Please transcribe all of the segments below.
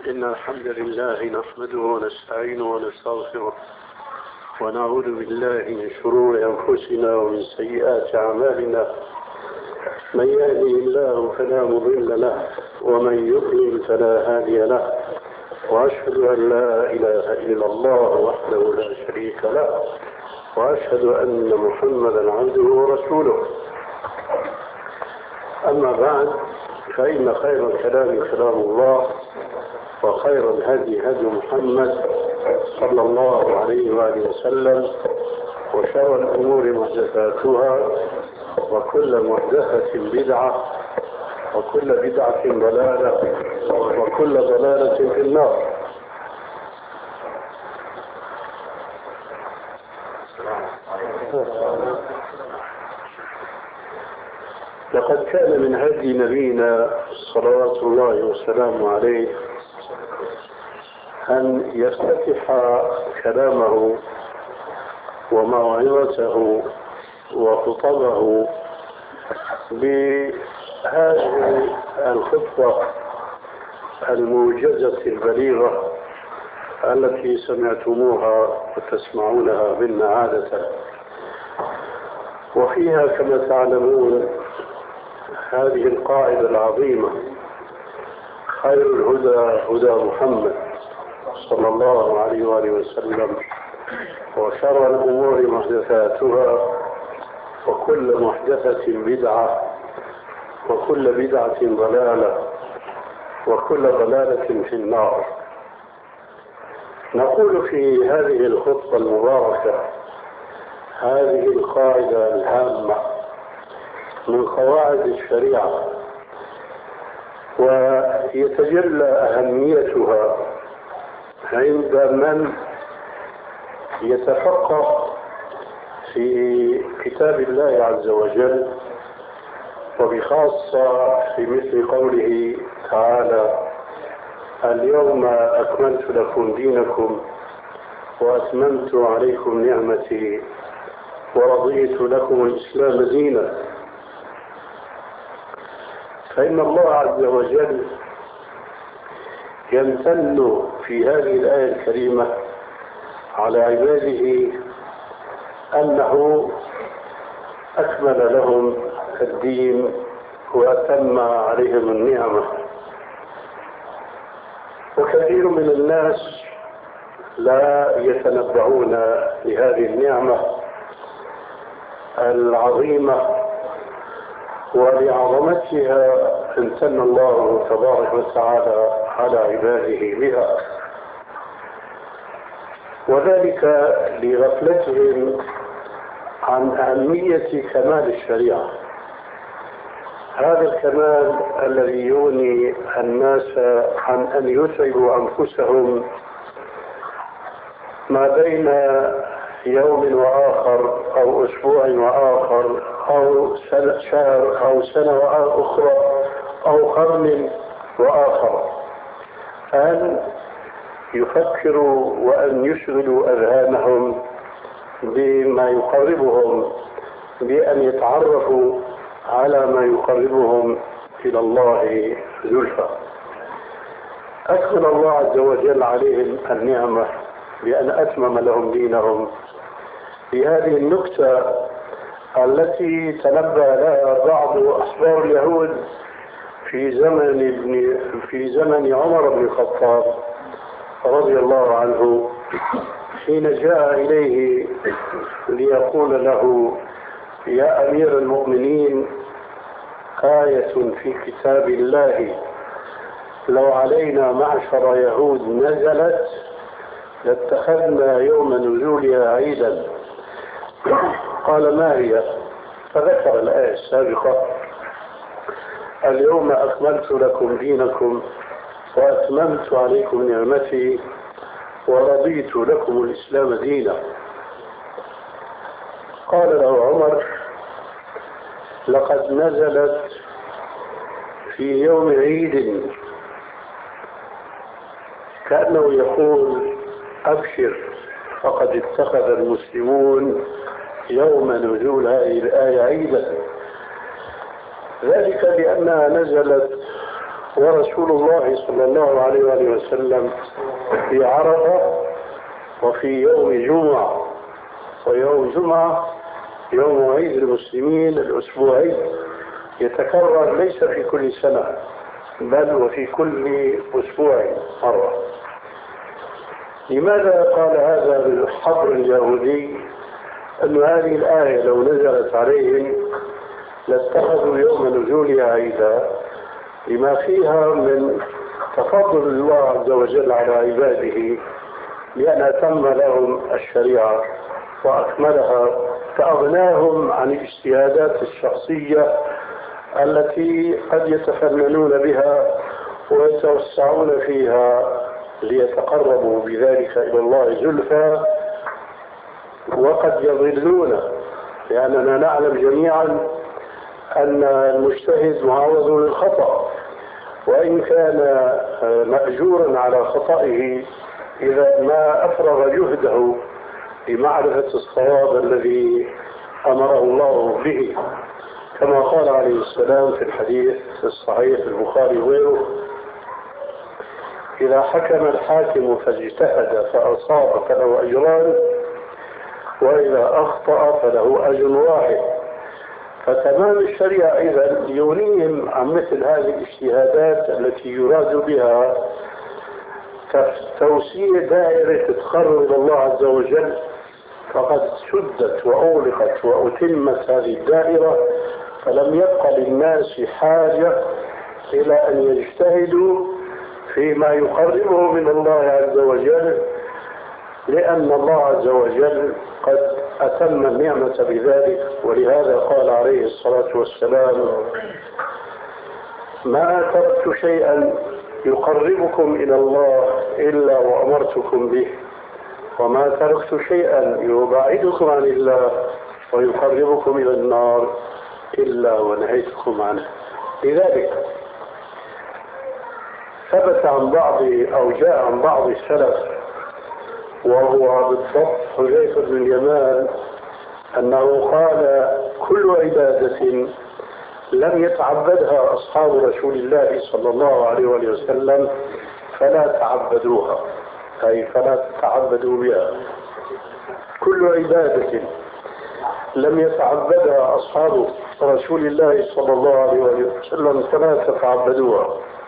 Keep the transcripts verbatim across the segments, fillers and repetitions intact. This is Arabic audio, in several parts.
إن الحمد لله نحمده ونستعينه ونستغفره ونعوذ بالله من شرور أنفسنا ومن سيئات أعمالنا. من يهدي الله فلا مضل له ومن يضلل فلا هادي له، وأشهد أن لا إله إلا الله وحده لا شريك له، وأشهد أن محمدا عبده ورسوله. أما بعد، فإن خير الكلام كلام الله، وخير الهدي هدي محمد صلى الله عليه وآله وسلم، وشر الأمور محدثاتها، وكل محدثة بدعة، وكل بدعة ضلالة، وكل ضلالة في النار. لقد كان من هدي نبينا صلوات الله وسلامه عليه أن يفتتح كلامه وموعظته وخطبه بهذه الخطبة الموجزة البليغة التي سمعتموها وتسمعونها منا عادة، وفيها كما تعلمون هذه القاعدة العظيمة: خير الهدى هدى محمد صلى الله عليه وآله وسلم، وشر الأمور محدثاتها، وكل محدثة بدعة، وكل بدعة ضلالة، وكل ضلالة في النار. نقول في هذه الخطبة المباركة هذه القاعدة الهامة من قواعد الشريعة، ويتجلى أهميتها عند من يتفقه في كتاب الله عز وجل، وبخاصة في مثل قوله تعالى: اليوم أكملت لكم دينكم وأتممت عليكم نعمتي ورضيت لكم الإسلام دينا. فإن الله عز وجل يمتن في هذه الآية الكريمة على عباده أنه أكمل لهم الدين وأتم عليهم النعمة. وكثير من الناس لا يتنبعون لهذه النعمة العظيمة ولعظمتها امتن الله تبارك وتعالى على عباده بها، وذلك لغفلتهم عن أهمية كمال الشريعة، هذا الكمال الذي يغني الناس عن أن يتعبوا أنفسهم ما بين يوم وآخر أو أسبوع وآخر أو شهر أو سنة أخرى أو قرن وآخر، أن يفكروا وأن يشغلوا أذهانهم بما يقربهم، بأن يتعرفوا على ما يقربهم إلى الله زلفى. أكمل الله عز وجل عليهم النعمة بأن أتمم لهم دينهم بهذه النكتة التي تنبأ لها بعض أحبار اليهود في زمن ابن في زمن عمر بن الخطاب رضي الله عنه، حين جاء إليه ليقول له: يا أمير المؤمنين، آية في كتاب الله لو علينا معشر يهود نزلت لاتخذنا يوم نزولها عيدا. قال: ما هي؟ فذكر الآية السابقة: اليوم أكملت لكم دينكم وأتممت عليكم نعمتي ورضيت لكم الإسلام دينا. قال له عمر: لقد نزلت في يوم عيد، كأنه يقول: أبشر، فقد اتخذ المسلمون يوم نزول هذه الآية عيدا، ذلك لأنها نزلت ورسول الله صلى الله عليه وآله وسلم في عرفة وفي يوم جمعة، ويوم جمعة يوم عيد المسلمين الأسبوعي يتكرر ليس في كل سنة بل وفي كل أسبوع مرة. لماذا قال هذا بالحبر اليهودي؟ أن هذه الآية لو نزلت عليهم لاتخذوا يوم نزولها عيدا، لما فيها من تفضل الله عز وجل على عباده لأن أتم لهم الشريعة وأكملها، فأغناهم عن الاجتهادات الشخصية التي قد يتفننون بها ويتوسعون فيها ليتقربوا بذلك إلى الله زلفى، وقد يضلون، لأننا نعلم جميعا أن المجتهد معرض للخطأ، وإن كان مأجورا على خطئه إذا ما أفرغ جهده لمعرفة الصواب الذي أمره الله به، كما قال عليه السلام في الحديث الصحيح في البخاري وغيره: إذا حكم الحاكم فاجتهد فأصاب فله أجران، وإذا أخطأ فله أجر واحد. فتمام الشريعة إذا يغنيهم عن مثل هذه الاجتهادات التي يراد بها توسيع دائرة التقرب إلى الله عز وجل، فقد سدت وأغلقت وأتمت هذه الدائرة، فلم يبق للناس حاجة إلى أن يجتهدوا فيما يقربه من الله عز وجل، لأن الله عز وجل قد أتم النعمة بذلك. ولهذا قال عليه الصلاة والسلام: ما تركت شيئا يقربكم إلى الله إلا وأمرتكم به، وما تركت شيئا يبعدكم عن الله ويقربكم إلى النار إلا ونهيتكم عنه. لذلك ثبت عن بعض أو جاء عن بعض السلف، وهو بالضبط حذيفة بن اليمان، أنه قال: كل عبادة لم يتعبدها أصحاب رسول الله صلى الله عليه وسلم فلا تعبدوها، أي فلا تتعبدوا بها. كل عبادة لم يتعبدها أصحاب رسول الله صلى الله عليه وسلم فلا تتعبدوها.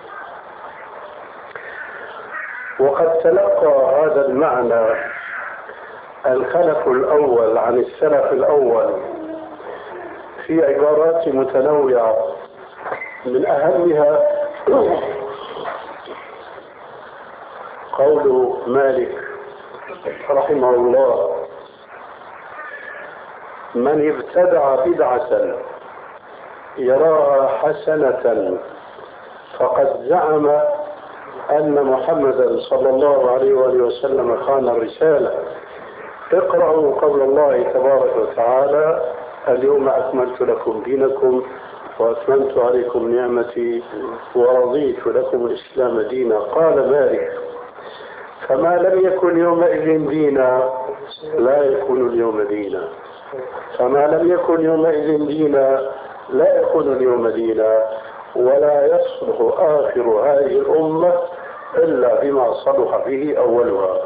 وقد تلقى هذا المعنى الخلف الأول عن السلف الأول في عبارات متنوعة، من أهمها قول مالك رحمه الله: من ابتدع بدعة يراها حسنة فقد زعم أن محمدا صلى الله عليه وآله وسلم خان الرسالة. اقرأوا قول الله تبارك وتعالى: اليوم أكملت لكم دينكم وأتممت عليكم نعمتي ورضيت لكم الإسلام دينا. قال مالك: فما لم يكن يومئذ دينا لا يكون اليوم دينا، فما لم يكن يومئذ دينا لا يكون اليوم دينا، ولا يصلح آخر هذه الأمة إلا بما صلح به أولها.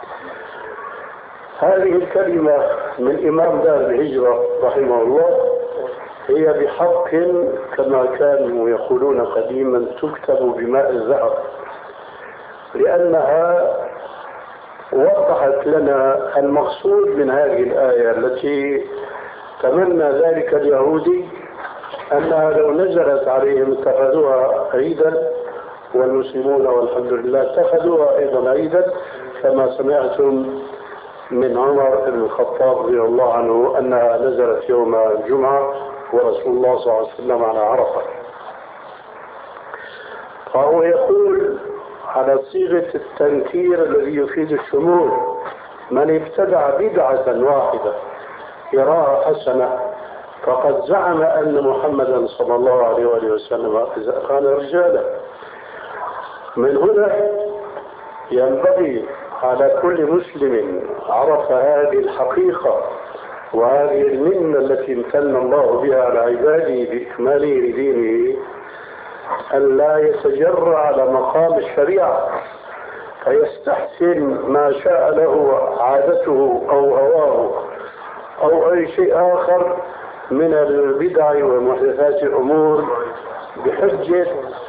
هذه الكلمة من إمام دار الهجرة رحمه الله هي بحق كما كانوا يقولون قديما تكتب بماء الذهب، لأنها وضحت لنا المقصود من هذه الآية التي تمنى ذلك اليهودي أنها لو نزلت عليهم اتخذوها عيدا، والمسلمون والحمد لله اتخذوها أيضا عيدا، كما سمعتم من عمر بن الخطاب رضي الله عنه أنها نزلت يوم الجمعة ورسول الله صلى الله عليه وسلم على عرفة. فهو يقول على صيغة التنكير الذي يفيد الشمول: من ابتدع بدعة واحدة يراها حسنة فقد زعم أن محمدا صلى الله عليه وآله وسلم خان رجاله. من هنا ينبغي على كل مسلم عرف هذه الحقيقة وهذه المنة التي امتن الله بها على عباده بإكماله لدينه أن لا يتجرأ على مقام الشريعة فيستحسن ما شاء له عادته أو هواه أو أي شيء آخر من البدع ومحدثات الأمور بحجة.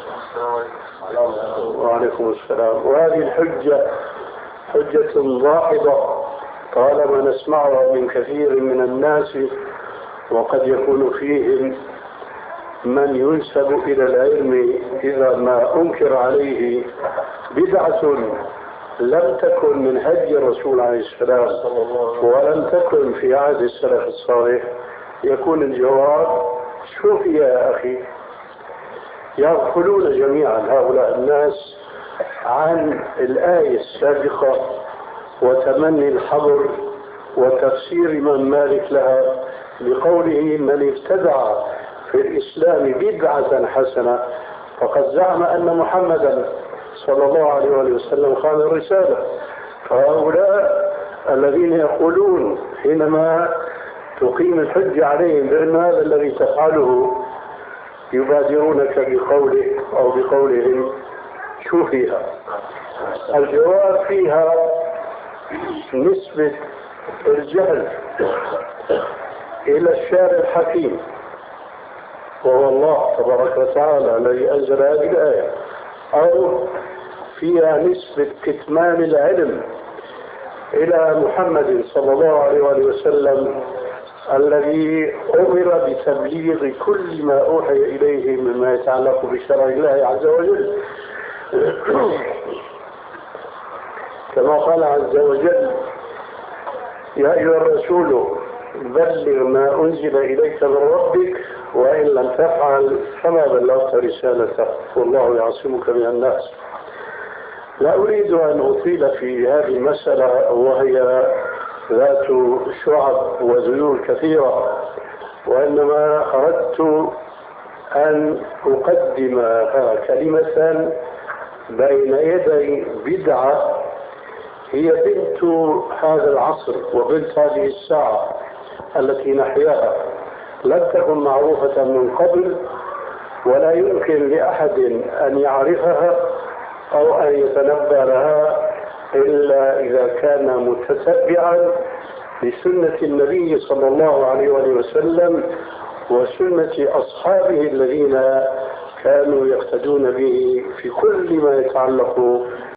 وعليكم السلام. وهذه الحجة حجة ضاحضة طالما نسمعها من كثير من الناس، وقد يكون فيهم من ينسب إلى العلم إذا ما أنكر عليه بدعة لم تكن من هدي الرسول عليه السلام ولم تكن في عهد السلف الصالح، يكون الجواب: شوف يا أخي، يغفلون جميعا هؤلاء الناس عن الآية السابقة وتمني الحظر وتفسير من مالك لها بقوله: من ابتدع في الإسلام بدعة حسنة فقد زعم أن محمدا صلى الله عليه وسلم خان الرسالة. فهؤلاء الذين يقولون حينما تقيم الحجة عليهم بأن هذا الذي تفعله يبادرونك بقوله أو بقولهم: شو فيها؟ الجواب فيها نسبة الجهل إلى الشارع الحكيم وهو الله تبارك وتعالى الذي أنزل هذه الآية، أو فيها نسبة كتمان العلم إلى محمد صلى الله عليه وسلم الذي أمر بتبليغ كل ما أوحي إليه مما يتعلق بشرع الله عز وجل، كما قال عز وجل: يا أيها الرسول بلغ ما أنزل إليك من ربك وإن لم تفعل فما بلغت رسالته والله يعصمك من الناس. لا أريد أن أطيل في هذه المسألة وهي ذات شعب وذيول كثيرة، وإنما أردت أن أقدم كلمة بين يدي بدعة هي بنت هذا العصر وبنت هذه الساعة التي نحياها، لم تكن معروفة من قبل ولا يمكن لأحد أن يعرفها أو أن يتنبأ لها إلا إذا كان متتبعا لسنة النبي صلى الله عليه وسلم وسنة أصحابه الذين كانوا يقتدون به في كل ما يتعلق